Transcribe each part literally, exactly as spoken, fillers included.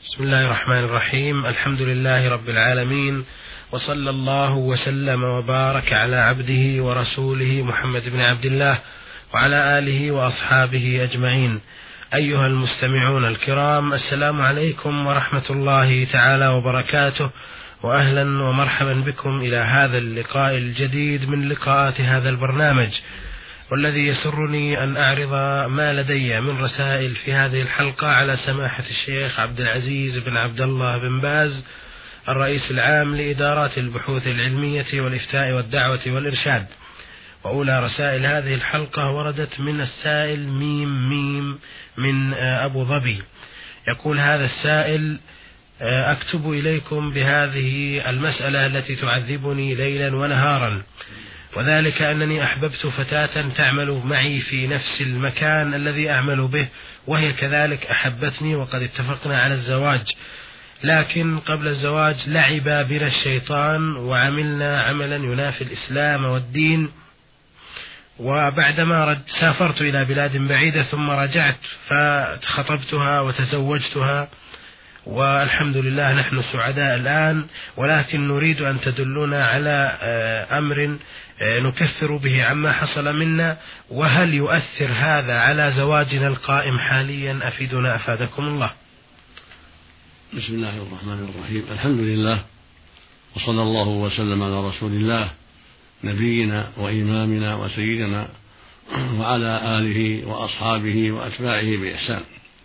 بسم الله الرحمن الرحيم. الحمد لله رب العالمين، وصلى الله وسلم وبارك على عبده ورسوله محمد بن عبد الله وعلى آله وأصحابه أجمعين. أيها المستمعون الكرام، السلام عليكم ورحمة الله تعالى وبركاته، وأهلا ومرحبا بكم إلى هذا اللقاء الجديد من لقاءات هذا البرنامج، والذي يسرني أن أعرض ما لدي من رسائل في هذه الحلقة على سماحة الشيخ عبد العزيز بن عبد الله بن باز، الرئيس العام لإدارات البحوث العلمية والإفتاء والدعوة والإرشاد. وأولى رسائل هذه الحلقة وردت من السائل ميم ميم من أبو ظبي. يقول هذا السائل: أكتب إليكم بهذه المسألة التي تعذبني ليلا ونهارا، وذلك أنني أحببت فتاة تعمل معي في نفس المكان الذي أعمل به، وهي كذلك أحبتني وقد اتفقنا على الزواج، لكن قبل الزواج لعب بنا الشيطان وعملنا عملا ينافي الإسلام والدين. وبعدما رد سافرت إلى بلاد بعيدة ثم رجعت فخطبتها وتزوجتها، والحمد لله نحن سعداء الآن، ولكن نريد أن تدلنا على أمر نكفر به عما حصل منا، وهل يؤثر هذا على زواجنا القائم حاليا؟ أفيدنا أفادكم الله. بسم الله الرحمن الرحيم. الحمد لله، وصلى الله وسلم على رسول الله نبينا وإمامنا وسيدنا وعلى آله وأصحابه وأتباعه بإحسان.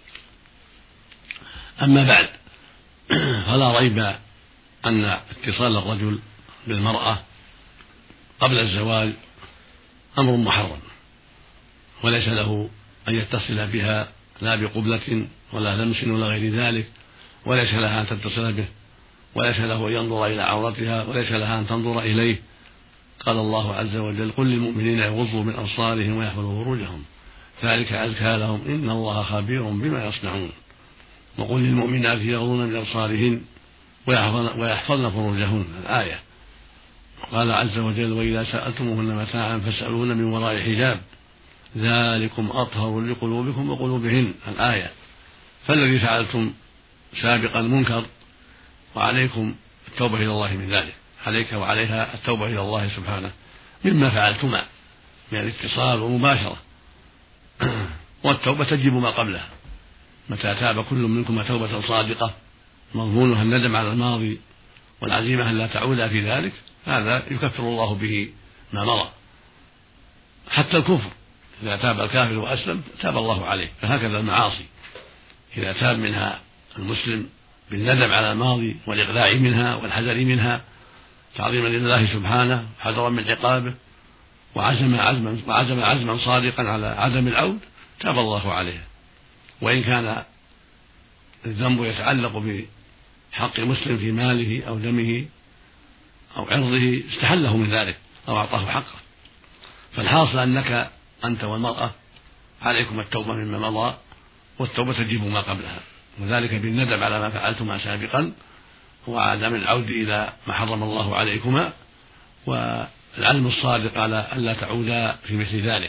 أما بعد، فلا ريب أن اتصال الرجل بالمرأة قبل الزواج أمر محرم، وليس له أن يتصل بها لا بقبلة ولا لمس ولا غير ذلك، وليس لها أن تتصل به، وليس له أن ينظر إلى عورتها، وليس لها أن تنظر إليه. قال الله عز وجل: قل للمؤمنين يغضوا من أبصارهم ويحفظوا فروجهم ذلك أزكى لهم إن الله خبير بما يصنعون. وقل للمؤمنات يغضون من أبصارهن ويحفظن فروجهن، الآية. قال عز وجل: وإذا سألتموهن متاعا فاسألوهن من وراء حجاب ذلكم أطهر لقلوبكم وقلوبهن، الآية. فالذي فعلتم سابقا منكر، وعليكم التوبة إلى الله من ذلك، عليك وعليها التوبة إلى الله سبحانه مما فعلتما من الاتصال والمباشرة، والتوبة تجب ما قبلها. متى تاب كل منكم توبة صادقة مضمونها الندم على الماضي والعزيمة أن لا تعود في ذلك، هذا يكفر الله به ما مضى. حتى الكفر إذا تاب الكافر وأسلم تاب الله عليه، فهكذا المعاصي إذا تاب منها المسلم بالندم على الماضي والإقلاع منها والحذر منها تعظيما لله سبحانه حذرا من عقابه، وعزم عزما وعزم عزما صادقا على عدم العود، تاب الله عليه. وإن كان الذنب يتعلق بحق مسلم في ماله أو دمه أو عرضه استحله من ذلك أو أعطاه حقه. فالحاصل أنك أنت والمرأة عليكم التوبة مما مضى، والتوبة تجب ما قبلها، وذلك بالندم على ما فعلتما سابقا وعدم العود إلى ما حرم الله عليكما، والعزم الصادق على ألا تعودا في مثل ذلك.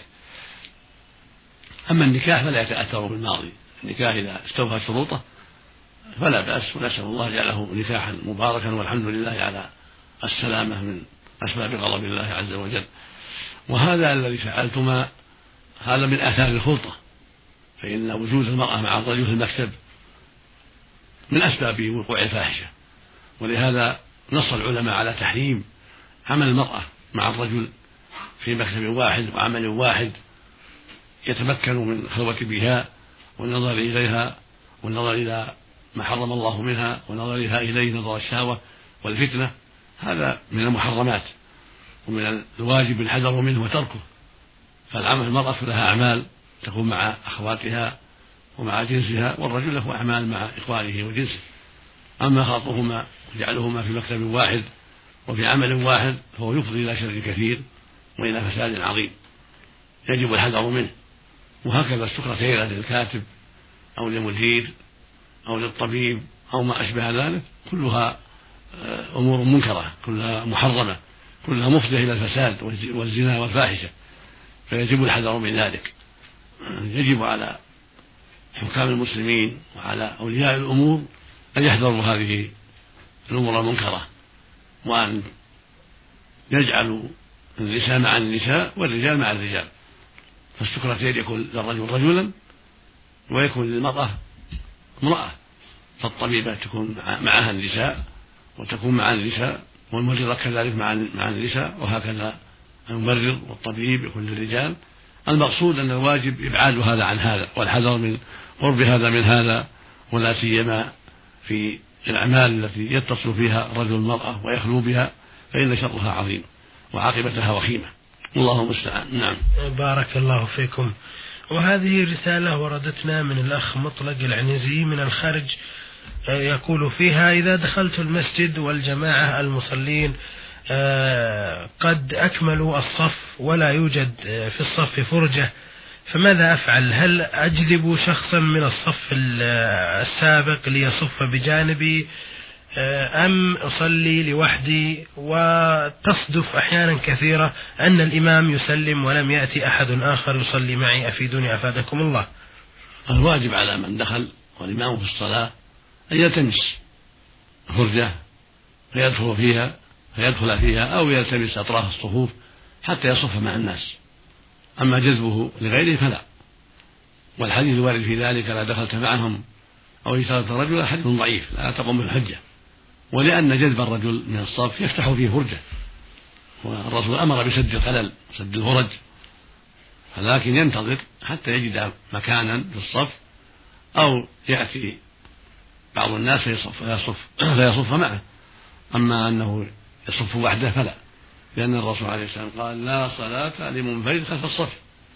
أما النكاح فلا يتأثر بالماضي، النكاح إذا استوفى شروطه فلا بأس، ونسأل الله جعله نكاحا مباركا، والحمد لله على السلامة من أسباب غضب الله عز وجل. وهذا الذي فعلتما هذا من آثار الخلطة، فإن وجود المرأة مع الرجل في المكتب من أسباب وقوع الفاحشة، ولهذا نص العلماء على تحريم عمل المرأة مع الرجل في مكتب واحد وعمل واحد يتمكن من خلوة بها والنظر إليها والنظر إلى ما حرم الله منها ونظرها إليه نظر الشهوة والفتنة. هذا من المحرمات ومن الواجب الحذر منه وتركه. فالعمل المرأة لها أعمال تكون مع أخواتها ومع جنسها، والرجل له أعمال مع إخوانه وجنسه. أما خلطهما وجعلهما في مكتب واحد وفي عمل واحد فهو يفضي إلى شر كثير وإلى فساد عظيم يجب الحذر منه. وهكذا السكرتيرة للكاتب أو للمدير أو للطبيب أو ما أشبه ذلك كلها أمور منكرة، كلها محرمة، كلها مفضية إلى الفساد والزنا والفاحشة، فيجب الحذر من ذلك. يجب على حكام المسلمين وعلى أولياء الأمور أن يحذروا هذه الأمور المنكرة، وأن يجعلوا النساء مع النساء والرجال مع الرجال، فالسكرتين يكون للرجل رجلا ويكون للمرأة امرأة، فالطبيبة تكون معها النساء وتكون مع النساء، والممرضة كذلك مع النساء، وهكذا الممرض والطبيب يكون للرجال. المقصود أن الواجب إبعاد هذا عن هذا، والحذر من قرب هذا من هذا، ولا سيما في الأعمال التي يتصل فيها الرجل المرأة ويخلو بها، فإن شرها عظيم وعاقبتها وخيمة، والله المستعان. نعم. بارك الله فيكم. وهذه رسالة وردتنا من الأخ مطلق العنزي من الخارج، يقول فيها: إذا دخلت المسجد والجماعة المصلين قد أكملوا الصف ولا يوجد في الصف فرجة، فماذا أفعل؟ هل أجذب شخصا من الصف السابق ليصف بجانبي أم أصلي لوحدي؟ وتصدف أحيانا كثيرة أن الإمام يسلم ولم يأتي أحد آخر يصلي معي، أفيدوني أفادكم الله. الواجب على من دخل والإمام في الصلاة أن يلتمس فرجة فيدخل فيها فيدخل فيها أو يلتمس أطراف الصفوف حتى يصف مع الناس. أما جذبه لغيره فلا، والحديث الوارد في ذلك: لا دخلت معهم أو إشارة رجل، حديث ضعيف لا تقوم بالحجة، ولأن جذب الرجل من الصف يفتح فيه فرجة، والرسول أمر بسد الخلل سد الفرج، ولكن ينتظر حتى يجد مكانا في الصف أو يأتي بعض الناس فيصف, فيصف, فيصف معه. أما أنه يصف وحده فلا، لأن الرسول عليه السلام قال: لا صلاة لمنفرد خلف الصف،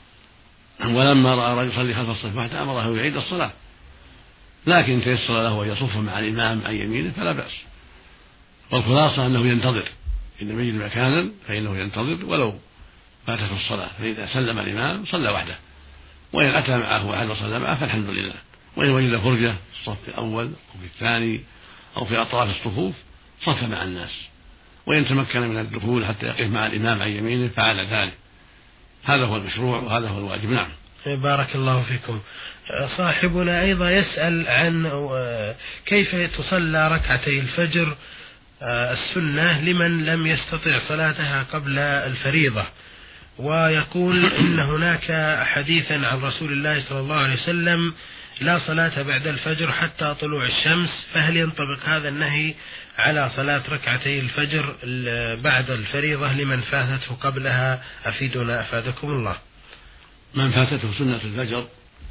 ولما رأى رجل يصلي خلف الصف وحده أمره يعيد الصلاة، لكن إن تيسر له أن يصف مع الإمام عن يمينه فلا بأس. والخلاصة أنه ينتظر، إن لم يجد مكانا فإنه ينتظر ولو فاتته الصلاة، فإذا سلم الإمام صلى وحده، وإن أتى معه أحد وصلى معه فالحمد لله. وإن وجد فرجة في الصف الأول أو في الثاني أو في أطراف الصفوف صف مع الناس، وإن تمكن من الدخول حتى يقف مع الإمام عن يمينه فعل ذلك. هذا هو المشروع وهذا هو الواجب. نعم. بارك الله فيكم. صاحبنا أيضا يسأل عن كيف تصلى ركعتي الفجر السنة لمن لم يستطع صلاتها قبل الفريضة، ويقول إن هناك حديثا عن رسول الله صلى الله عليه وسلم: لا صلاة بعد الفجر حتى طلوع الشمس، فهل ينطبق هذا النهي على صلاة ركعتي الفجر بعد الفريضة لمن فاتته قبلها؟ أفيدنا أفادكم الله. من فاتته سنة الفجر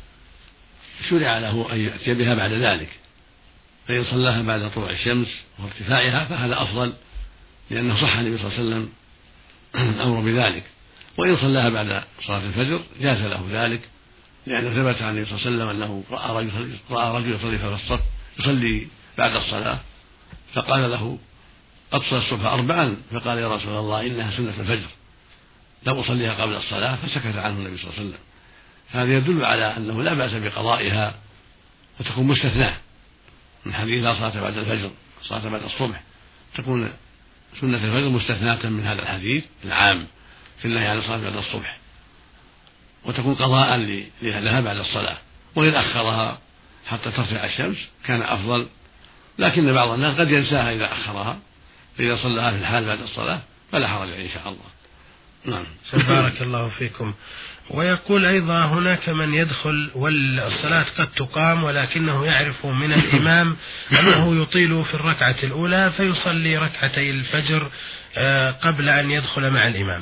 شرع له أن يأتي بها بعد ذلك، فإن صلاها بعد طلوع الشمس وارتفاعها فهذا أفضل، لأنه صح النبي صلى الله عليه وسلم أمر بذلك. وإن صلاها بعد صلاة الفجر جاز له ذلك، لأنه ثبت عن النبي صلى الله عليه وسلم أنه رأى رجل رأى رجل يصلي في الصف يصلي بعد الصلاة، فقال له: أقصى الصبح أربعا، فقال: يا رسول الله إنها سنة الفجر لم أصليها قبل الصلاة، فسكت عنه النبي صلى الله عليه وسلم. هذا يدل على أنه لا بأس بقضائها وتكون مستثناة من حديث لا صلاة بعد الفجر، صلاة بعد الصبح، تكون سنة الفجر مستثناة من هذا الحديث العام في النهي عن الصلاة بعد الصبح، وتكون قضاء لها بعد الصلاة. وإن أخرها حتى ترفع الشمس كان أفضل، لكن بعض الناس قد ينساها إذا أخرها، فإذا صلىها في الحال بعد الصلاة فلا حرج إن شاء الله. نعم. بارك الله فيكم. ويقول أيضا: هناك من يدخل والصلاة قد تقام ولكنه يعرف من الإمام أنه يطيل في الركعة الأولى فيصلي ركعتي الفجر قبل أن يدخل مع الإمام.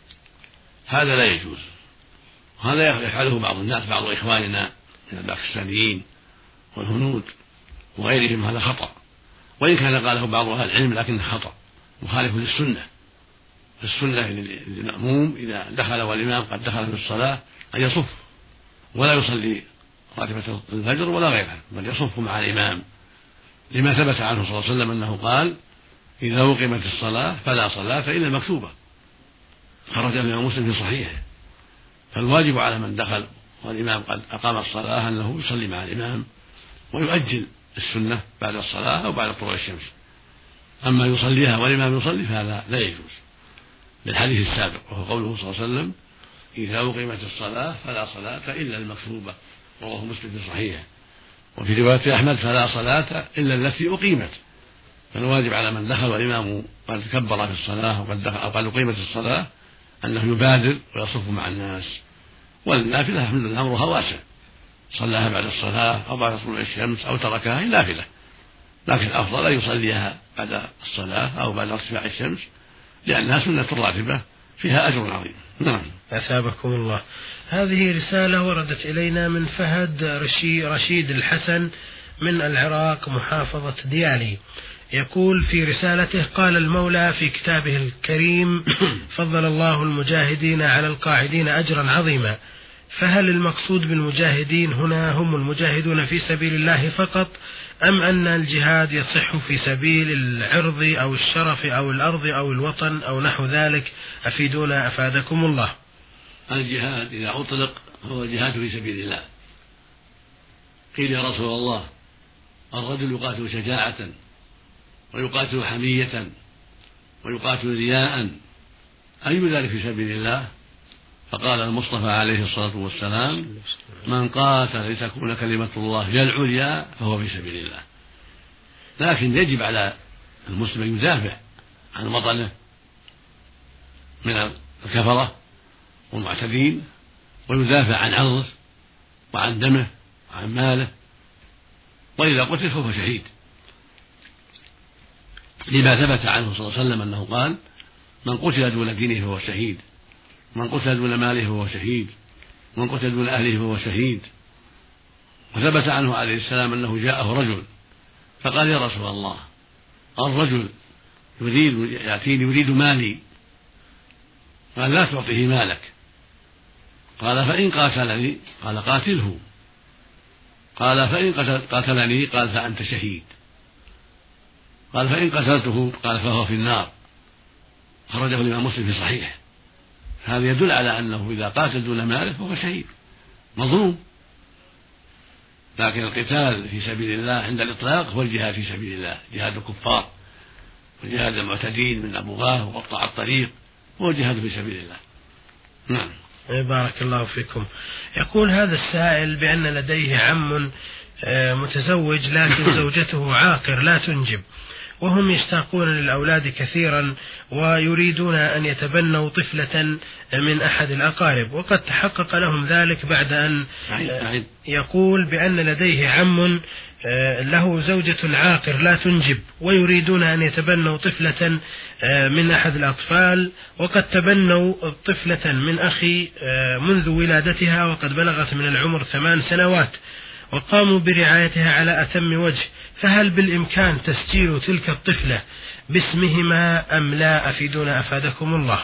هذا لا يجوز، هذا يفعله بعض الناس، بعض إخواننا من الباكستانيين والهنود وغيرهم، هذا خطأ، وإن كان قاله بعض أهل العلم لكنه خطأ مخالف للسنة. السنة للمأموم إذا دخل والإمام قد دخل في الصلاة أن يصف ولا يصلي راتبة الفجر ولا غيرها، بل يصف مع الإمام، لما ثبت عنه صلى الله عليه وسلم أنه قال: إذا أقيمت الصلاة فلا صلاة إلا المكتوبة، خرج الإمام مسلم في صحيحه. فالواجب على من دخل والإمام قد أقام الصلاة أنه يصلي مع الإمام ويؤجل السنة بعد الصلاة أو بعد طلوع الشمس. أما يصليها والإمام يصلي فهذا لا يجوز، للحديث السابق وهو قوله صلى الله عليه وسلم: إذا أقيمت الصلاة فلا صلاة إلا المكتوبة، رواه مسلم في صحيحه. وفي رواية أحمد فلا صلاة إلا التي أقيمت. فالواجب على من دخل والإمام قد كبر في الصلاة وقد دخل أو قد أقيمت الصلاة أنه يبادر ويصف مع الناس. والنافلة الحمد لله أمرها واسع، صلاها بعد الصلاة أو بعد طلوع الشمس أو تركها هي نافلة، لكن الأفضل أن يصليها بعد الصلاة أو بعد ارتفاع الشمس لأنها سنة راتبة فيها أجر عظيم. نعم. أثابكم الله. هذه رسالة وردت إلينا من فهد رشيد الحسن من العراق محافظة ديالي، يقول في رسالته: قال المولى في كتابه الكريم: فضل الله المجاهدين على القاعدين أجرا عظيما، فهل المقصود بالمجاهدين هنا هم المجاهدون في سبيل الله فقط، أم أن الجهاد يصح في سبيل العرض أو الشرف أو الأرض أو الوطن أو نحو ذلك؟ أفيدونا أفادكم الله. الجهاد إذا أطلق هو الجهاد في سبيل الله. قيل يا رسول الله الرجل يقاتل شجاعة ويقاتل حمية ويقاتل رياء، أي ذلك في سبيل الله؟ فقال المصطفى عليه الصلاة والسلام: من قاتل لتكون كلمة الله هي العليا فهو في سبيل الله. لكن يجب على المسلم أن يدافع عن وطنه من الكفرة والمعتدين، ويدافع عن عرضه وعن دمه وعن ماله، وإذا قتل فهو شهيد، لما ثبت عنه صلى الله عليه وسلم أنه قال: من قتل دون دينه فهو شهيد، من قتل دون ماله فهو شهيد، من قتل دون أهله فهو شهيد. وثبت عنه عليه السلام أنه جاءه رجل فقال: يا رسول الله الرجل يريد يأتيني يريد مالي. قال: لا تعطيه مالك. قال: فإن قاتلني؟ قال: قاتله. قال: فإن قاتلني؟ قال: فأنت شهيد. قال: فإن قتلته؟ قال: فهو في النار. خرجه الإمام مسلم في صحيح. هذا يدل على أنه إذا قاتل دون ماله فهو شهيد مظلوم. لكن القتال في سبيل الله عند الإطلاق هو الجهاد في سبيل الله، جهاد الكفار وجهاد المعتدين من أبغاه وقطع الطريق، هو الجهاد في سبيل الله. نعم. بارك الله فيكم. يقول هذا السائل بأن لديه عم متزوج لكن زوجته عاقر لا تنجب، وهم يشتاقون للأولاد كثيرا ويريدون أن يتبنوا طفلة من أحد الأقارب، وقد تحقق لهم ذلك بعد أن يقول بأن لديه عم له زوجة عاقر لا تنجب ويريدون أن يتبنوا طفلة من أحد الأطفال، وقد تبنوا طفلة من أخي منذ ولادتها وقد بلغت من العمر ثمان سنوات وقاموا برعايتها على أتم وجه، فهل بالإمكان تسجيل تلك الطفلة باسمهما أم لا؟ أفيدونا أفادكم الله.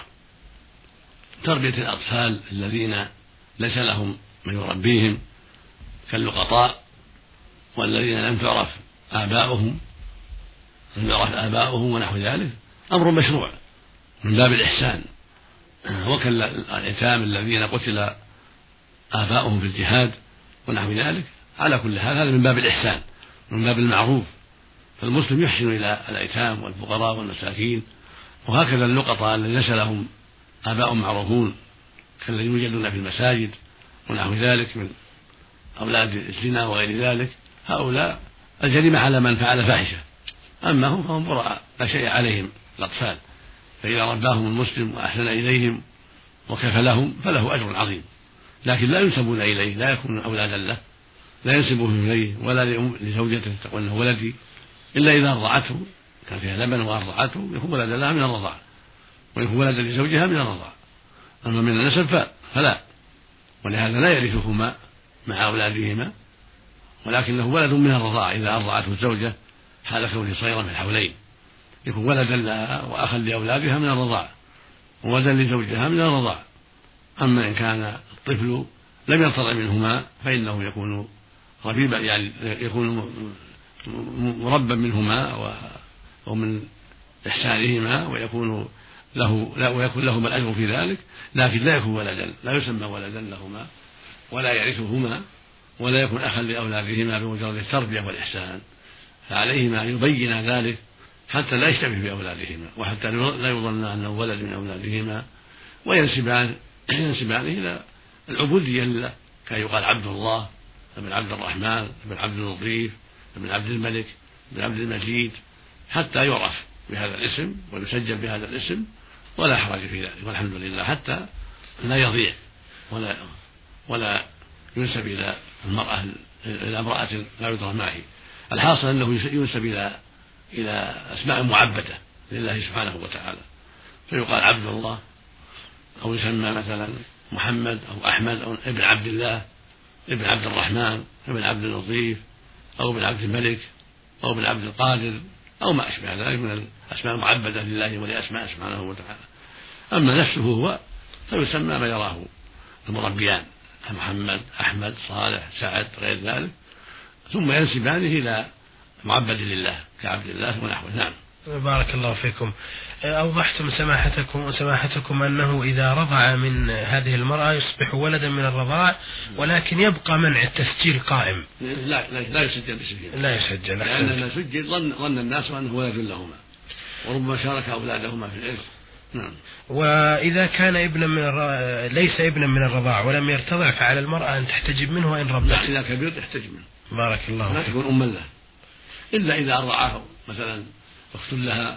تربية الأطفال الذين ليس لهم من يربيهم كاللقطاء والذين لم تعرف آباؤهم لم يعرف آباؤهم ونحو ذلك أمر مشروع من باب الإحسان، وكالأيتام الذين قتل آباؤهم في الجهاد ونحو ذلك. على كل حال هذا من باب الإحسان من باب المعروف، فالمسلم يحسن إلى الأيتام والفقراء والمساكين، وهكذا اللقطاء الذين ليس لهم آباء معروفون كالذين يوجدون في المساجد ونحو ذلك من أولاد الزنا وغير ذلك، هؤلاء الجريمة على من فعل فاحشة، أما هم فهم براء لا شيء عليهم الأطفال، فإذا رباهم المسلم وأحسن إليهم وكفلهم فله أجر عظيم، لكن لا ينسبون إليه، لا يكونون أولادا له، لا ينسبهم إليه ولا لزوجته تقول أنه ولدي، إلا إذا أرضعته كان فيها لبن وأرضعته يكون ولدا لها من الرضاعة ويكون ولدا لزوجها من الرضاعة. أما من النسب فلا، ولهذا لا يرثهما مع أولادهما، ولكنه ولد من الرضاعة إذا أرضعته الزوجة حال كونه صغيرا في الحولين يكون ولدا لها وأخا لأولادها من الرضاعة وولدا لزوجها من الرضاعة. أما إن كان الطفل لم يرتضع منهما فإنه يكون ربيبا، يعني يكون مربا منهما ومن إحسانهما ويكون له لا ويكون لهما الأجر في ذلك، لكن لا يكون ولدا، لا يسمى ولدا لهما ولا يرثهما ولا يكون أخا لأولادهما بمجرد التربية والإحسان، فعليهما أن يبين ذلك حتى لا يشتبه بأولادهما وحتى لا يظن أنه ولد من أولادهما وينسبان ينسبانه إلى العبودية لله، كان يقال عبد الله ابن عبد الرحمن، ابن عبد اللطيف، ابن عبد الملك، ابن عبد المجيد، حتى يعرف بهذا الاسم ويسجل بهذا الاسم، ولا حرج في ذلك، والحمد لله، حتى لا يضيع ولا ولا ينسب إلى المرأة إلى امرأة لا يدرى ما هي. الحاصل أنه ينسب إلى إلى أسماء معبدة لله سبحانه وتعالى، فيقال عبد الله، أو يسمى مثلا محمد أو أحمد أو ابن عبد الله، ابن عبد الرحمن، ابن عبد اللطيف، أو ابن عبد الملك، أو ابن عبد القادر، أو ما أشبه ذلك من الأسماء المعبدة لله ولأسماء سبحانه وتعالى. أما نفسه هو فيسمى ما يراه المربيان، محمد، أحمد، صالح، سعد، غير ذلك، ثم ينسبانه إلى معبد لله كعبد الله ونحوه. نعم. بارك الله فيكم. أوضحتم سماحتكم سماحتكم أنه إذا رضع من هذه المرأة يصبح ولدا من الرضاع، ولكن يبقى منع التسجيل قائم. لا لا, لا يسجل باسمه، لا يسجل، لأن سجل ظن, ظن الناس أنه ولد لهما، وربما شارك أولادهما في الإرث. نعم. وإذا كان ابنا من الر... ليس ابنا من الرضاع ولم يرتضع، فعلى المرأة أن تحتجب منه وإن رضع. إذا كبر تحتجب منه. بارك الله فيكم. لا تكون أما له، إلا إذا أرضعه مثلا أخت لها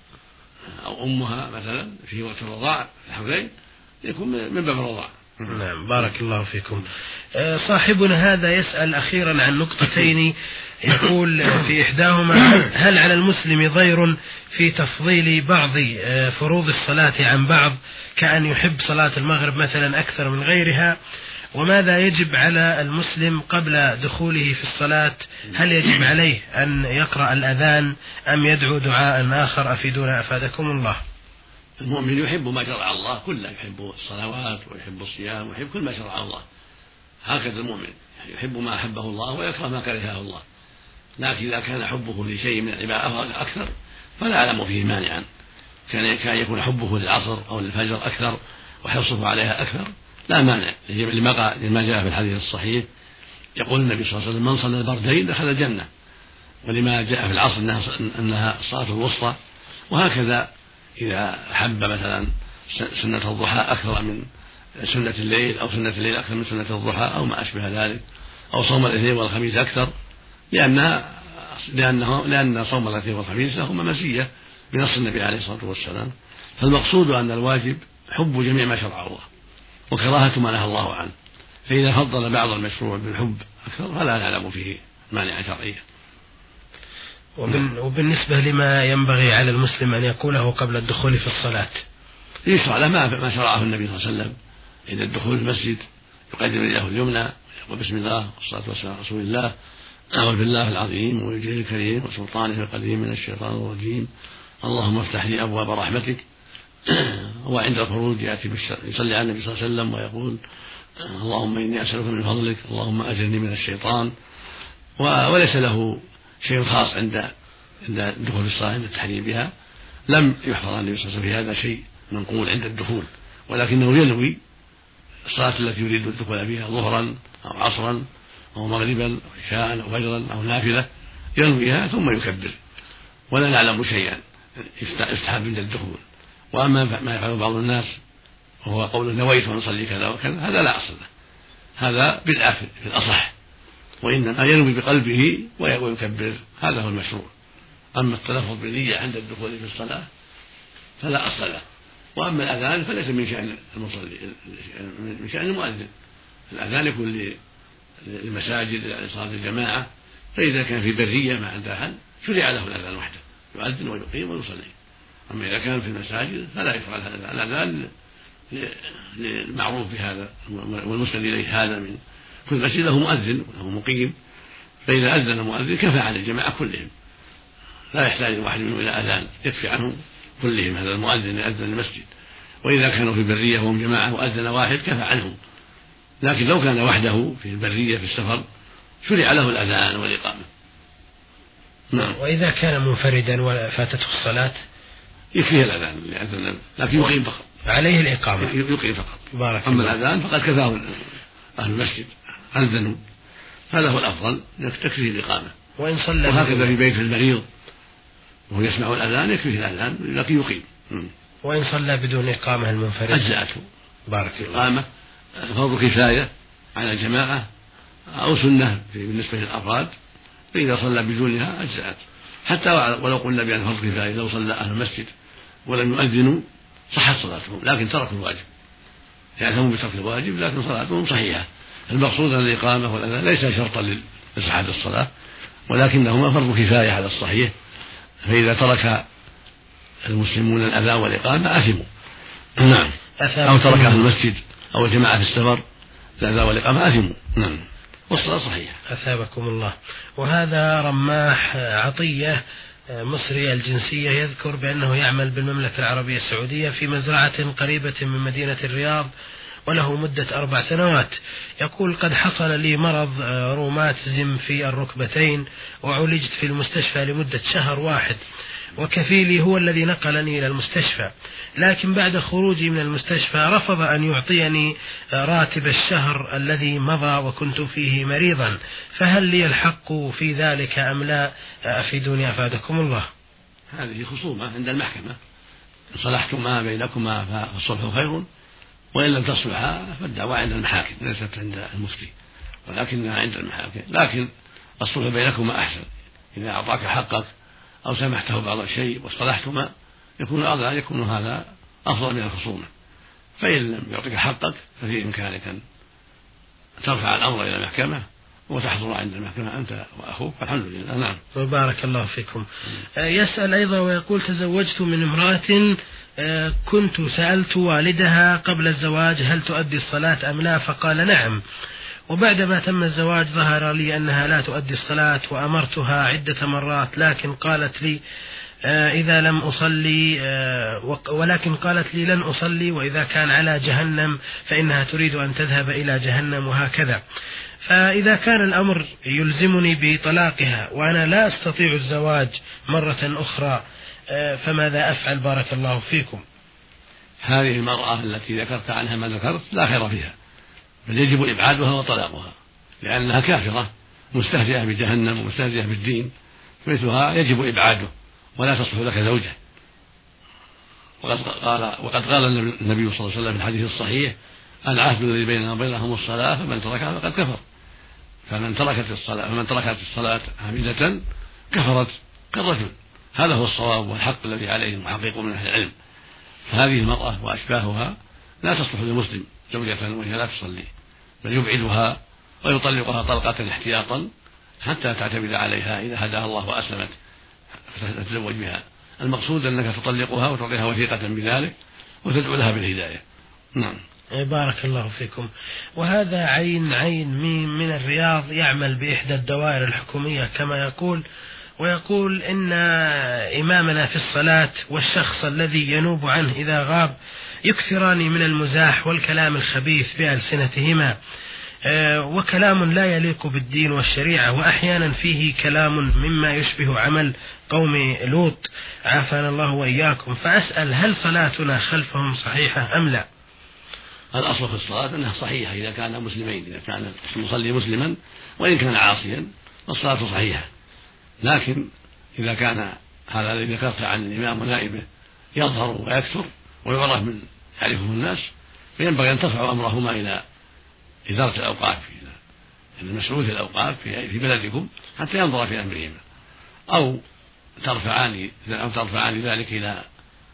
أو أمها مثلا في وقت الرضاع الحولين، يكون من باب الرضاع. نعم. بارك الله فيكم. صاحبنا هذا يسأل أخيرا عن نقطتين، يقول في إحداهما: هل على المسلم ضير في تفضيل بعض فروض الصلاة عن بعض، كأن يحب صلاة المغرب مثلا أكثر من غيرها؟ وماذا يجب على المسلم قبل دخوله في الصلاة؟ هل يجب عليه أن يقرأ الأذان أم يدعو دعاء آخر؟ أفيدونا أفادكم الله. المؤمن يحب ما شرع الله كله، يحب الصلوات ويحب الصيام ويحب كل ما شرع الله، هكذا المؤمن يحب ما أحبه الله ويكره ما كرهه الله. لكن إذا كان حبه لشيء من العبادة أكثر فلا أعلم فيه مانعا، كان يكون حبه للعصر أو للفجر أكثر وحرصه عليها أكثر لا مانع، لما جاء في الحديث الصحيح يقول النبي صلى الله عليه وسلم: من صلى البردين دخل الجنة. ولما جاء في العصر أنها الصلاة الوسطى. وهكذا إذا حب مثلا سنة الضحى أكثر من سنة الليل، أو سنة الليل أكثر من سنة الضحى، أو ما أشبه ذلك، أو صوم الاثنين والخميس أكثر، لأنها لأنه لأن صوم الاثنين والخميس لهما مزية بنص النبي عليه الصلاة والسلام. فالمقصود أن الواجب حب جميع ما شرع الله وكراهة ما نهى الله عنه، فإذا فضل بعض المشروع بالحب أكثر فلا نعلم فيه مانع شرعيا. وبالنسبة لما ينبغي على المسلم أن يقوله قبل الدخول في الصلاة، يشرع له ما شرعه النبي صلى الله عليه وسلم عند الدخول في المسجد، يقدم يده اليمنى ويقول: بسم الله والصلاة والسلام على رسول الله، أعوذ بالله العظيم ووجهه الكريم وسلطانه القديم من الشيطان الرجيم، اللهم افتح لي أبواب رحمتك. وعند الخروج يأتي يصلي على النبي صلى الله عليه وسلم ويقول: اللهم إني أسألك من فضلك، اللهم أجرني من الشيطان. وليس له شيء خاص عند عند الدخول في الصلاة، عند التحريم بها لم يحفظ عن النبي صلى الله عليه وسلم في هذا شيء منقول عند الدخول، ولكنه ينوي الصلاة التي يريد الدخول فيها ظهرا أو عصرا أو مغربا أو عشاء أو فجرا أو نافلة، ينويها ثم يكبر، ولا نعلم شيئا يستحب عند الدخول. وأما ما يفعل بعض الناس وهو قول نويت ونصلي كذا وكذا، هذا لا أصل له، هذا بدعة في الأصح، وإنما ينوي بقلبه ويكبر، هذا هو المشروع. أما التلفظ بالنية عند الدخول في الصلاة فلا أصل له. وأما الأذان فليس من شأن المصلي، من شأن المؤذن. الأذان يكون للمساجد لصلاة الجماعة، فإذا كان في برية ما عنده أحد شرع له الأذان وحده، يؤذن ويقيم ويصلي. أما إذا كان في المساجد فلا يفعل هذا، الأذان للمعروف بهذا والمسند إليه هذا، من كل مسجد له مؤذن وله مقيم، فإذا أذن المؤذن كفى عن الجماعة كلهم، لا يحتاج الواحد منهم إلى أذان، يكفي عنهم كلهم هذا المؤذن يأذن المسجد. وإذا كانوا في برية وهم جماعة وأذن واحد كفى عنهم. لكن لو كان وحده في البرية في السفر شرع له الأذان والإقامة. نعم. وإذا كان منفردا وفاتته الصلاة يكفيه الأذان لأذن، لكن يقيم فقط، عليه الإقامة، يقيم فقط. بارك أما الأذان فقد كفاه أهل المسجد، أذنوا، هذا هو الأفضل، تكفيه الإقامة. وإن صلى وهكذا في بيت المريض وهو يسمع الأذان يكفيه الأذان لكن يقيم. وإن صلى بدون إقامة المنفرد أجزأته. بارك الله. الإقامة فرض كفاية على الجماعة أو سنة بالنسبة للأفراد، فإذا صلى بدونها أجزأت، حتى ولو قلنا بأن فرض كفاية لو صلى أهل المسجد ولم يؤذنوا صحت صلاتهم، لكن تركوا الواجب، يعلمون بترك الواجب لكن صلاتهم صحيحة. المقصود أن الإقامة والأذان ليس شرطا لصحة الصلاة، ولكنهما فرض كفاية على الصحيح، فإذا ترك المسلمون الأذان والإقامة أثموا. نعم. أو ترك أهل المسجد أو الجماعة في السفر الأذان والإقامة أثموا. نعم. والصلاة صحيحة. أثابكم الله. وهذا رماح عطية مصري الجنسية يذكر بأنه يعمل بالمملكة العربية السعودية في مزرعة قريبة من مدينة الرياض، وله مدة أربع سنوات. يقول: قد حصل لي مرض روماتيزم في الركبتين، وعولجت في المستشفى لمدة شهر واحد، وكفيلي هو الذي نقلني إلى المستشفى، لكن بعد خروجي من المستشفى رفض أن يعطيني راتب الشهر الذي مضى وكنت فيه مريضا، فهل لي الحق في ذلك أم لا؟ أفيدوني أفادكم الله. هذه خصومة عند المحكمة، إن صلحتما بينكما فالصلح خير، وإن لم تصلحا فالدعوى عند المحاكم ليست عند المفتي، ولكنها عند المحاكم. لكن الصلح بينكما أحسن، إذا أعطاك حقك أو سمحته بعض الشيء واصطلحتما يكون أضع يكون هذا أفضل من الخصومة. فإن لم يعطيك حقك ففي إمكانك أن ترفع الأمر إلى المحكمة وتحضر عند المحكمة أنت وأخوك، الحمد لله. نعم. وبارك الله فيكم. يسأل أيضا ويقول: تزوجت من امرأة كنت سألت والدها قبل الزواج هل تؤدي الصلاة أم لا، فقال نعم، وبعدما تم الزواج ظهر لي أنها لا تؤدي الصلاة، وأمرتها عدة مرات لكن قالت لي إذا لم أصلي ولكن قالت لي لن أصلي، وإذا كان على جهنم فإنها تريد أن تذهب إلى جهنم، وهكذا. فإذا كان الأمر يلزمني بطلاقها وأنا لا أستطيع الزواج مرة أخرى فماذا أفعل؟ بارك الله فيكم. هذه المرأة التي ذكرت عنها ما ذكرت لا خير فيها، بل يجب إبعادها وطلاقها، لأنها كافرة مستهزئة بجهنم ومستهزئة بالدين، مثلها يجب إبعاده ولا تصلح لك زوجة. وقد قال وقد قال النبي صلى الله عليه وسلم في الحديث الصحيح: العهد الذي بيننا وبينهم الصلاة فمن تركها فقد كفر. فمن تركت الصلاة فمن تركت الصلاة عميدة كفرت كالرجل. هذا هو الصواب والحق الذي عليه المحقق من أهل العلم. فهذه المرأة وأشباهها لا تصلح للمسلم زوجة وهي لا تصلي، بل يبعدها ويطلقها طلقة احتياطا حتى تعتمد عليها إذا هداها الله وأسلمت فتتزوج بها. المقصود أنك تطلقها وتعطيها وثيقة بذلك وتدعو لها بالهداية. نعم. بارك الله فيكم. وهذا عين عين ميم من الرياض يعمل بإحدى الدوائر الحكومية كما يقول، ويقول إن إمامنا في الصلاة والشخص الذي ينوب عنه إذا غاب يكثران من المزاح والكلام الخبيث بألسنتهما، وكلام لا يليق بالدين والشريعة، وأحيانا فيه كلام مما يشبه عمل قوم لوط عافانا الله وإياكم. فأسأل: هل صلاتنا خلفهم صحيحة أم لا؟ الأصل في الصلاة أنها صحيحة إذا كان مسلمين، إذا كان المصلي مسلما وإن كان عاصيا الصلاة صحيحة. لكن إذا كان هذا الذي ذكرت عن الإمام ونائبه يظهر ويكثر ويعرف من يعرفه الناس، فينبغي أن ترفعوا أمرهما إلى إدارة الأوقاف، إلى المسؤول في الأوقاف في بلدكم حتى ينظر في أمرهما، أو ترفعان أو ترفعان ذلك إلى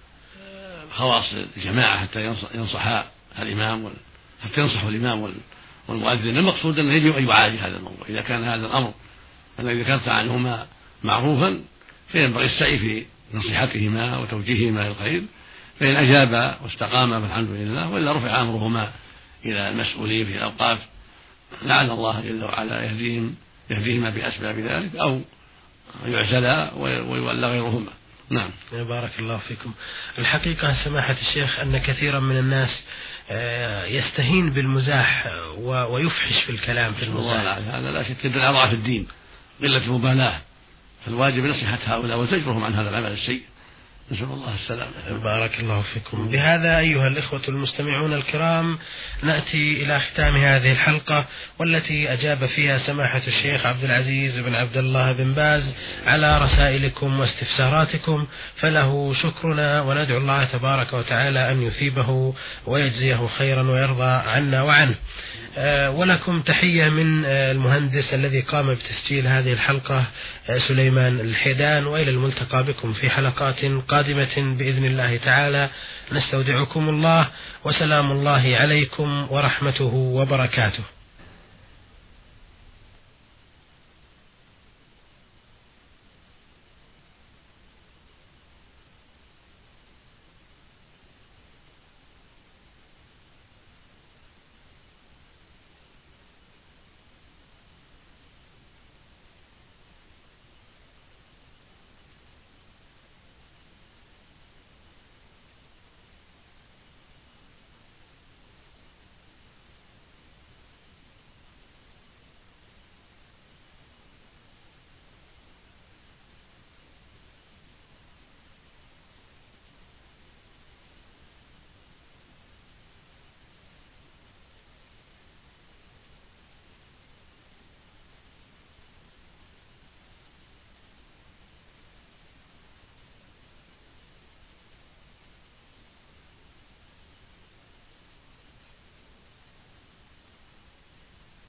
خواص الجماعة حتى ينصح الإمام حتى ينصح الإمام والمؤذن. المقصود أنه يجب أن يعالج هذا الموضوع. إذا كان هذا الأمر الذي ذكرت عنهما معروفا فينبغي السعي في نصيحتهما وتوجيههما إلى الخير، فإن أجابا واستقاما فالحمد لله، وإلا رفع أمرهما إلى المسؤولين في الأوقاف لعل الله جل وعلا يهديهم يهديهما بأسباب ذلك، أو يعزلا ويولى غيرهما. نعم. بارك الله فيكم. الحقيقة سماحة الشيخ أن كثيرا من الناس يستهين بالمزاح ويفحش في الكلام في المزاح. هذا لا شك أن أضعف الدين قلة مبالاة، فالواجب نصيحة هؤلاء وزجرهم عن هذا العمل السيء، نسأل الله السلامة. بارك الله فيكم. بهذا أيها الإخوة المستمعون الكرام نأتي إلى ختام هذه الحلقة، والتي أجاب فيها سماحة الشيخ عبد العزيز بن عبد الله بن باز على رسائلكم واستفساراتكم، فله شكرنا، وندعو الله تبارك وتعالى أن يثيبه ويجزيه خيرا ويرضى عنا وعنه. ولكم تحية من المهندس الذي قام بتسجيل هذه الحلقة سليمان الحيدان، وإلى الملتقى بكم في حلقات قادمة بإذن الله تعالى. نستودعكم الله، وسلام الله عليكم ورحمته وبركاته.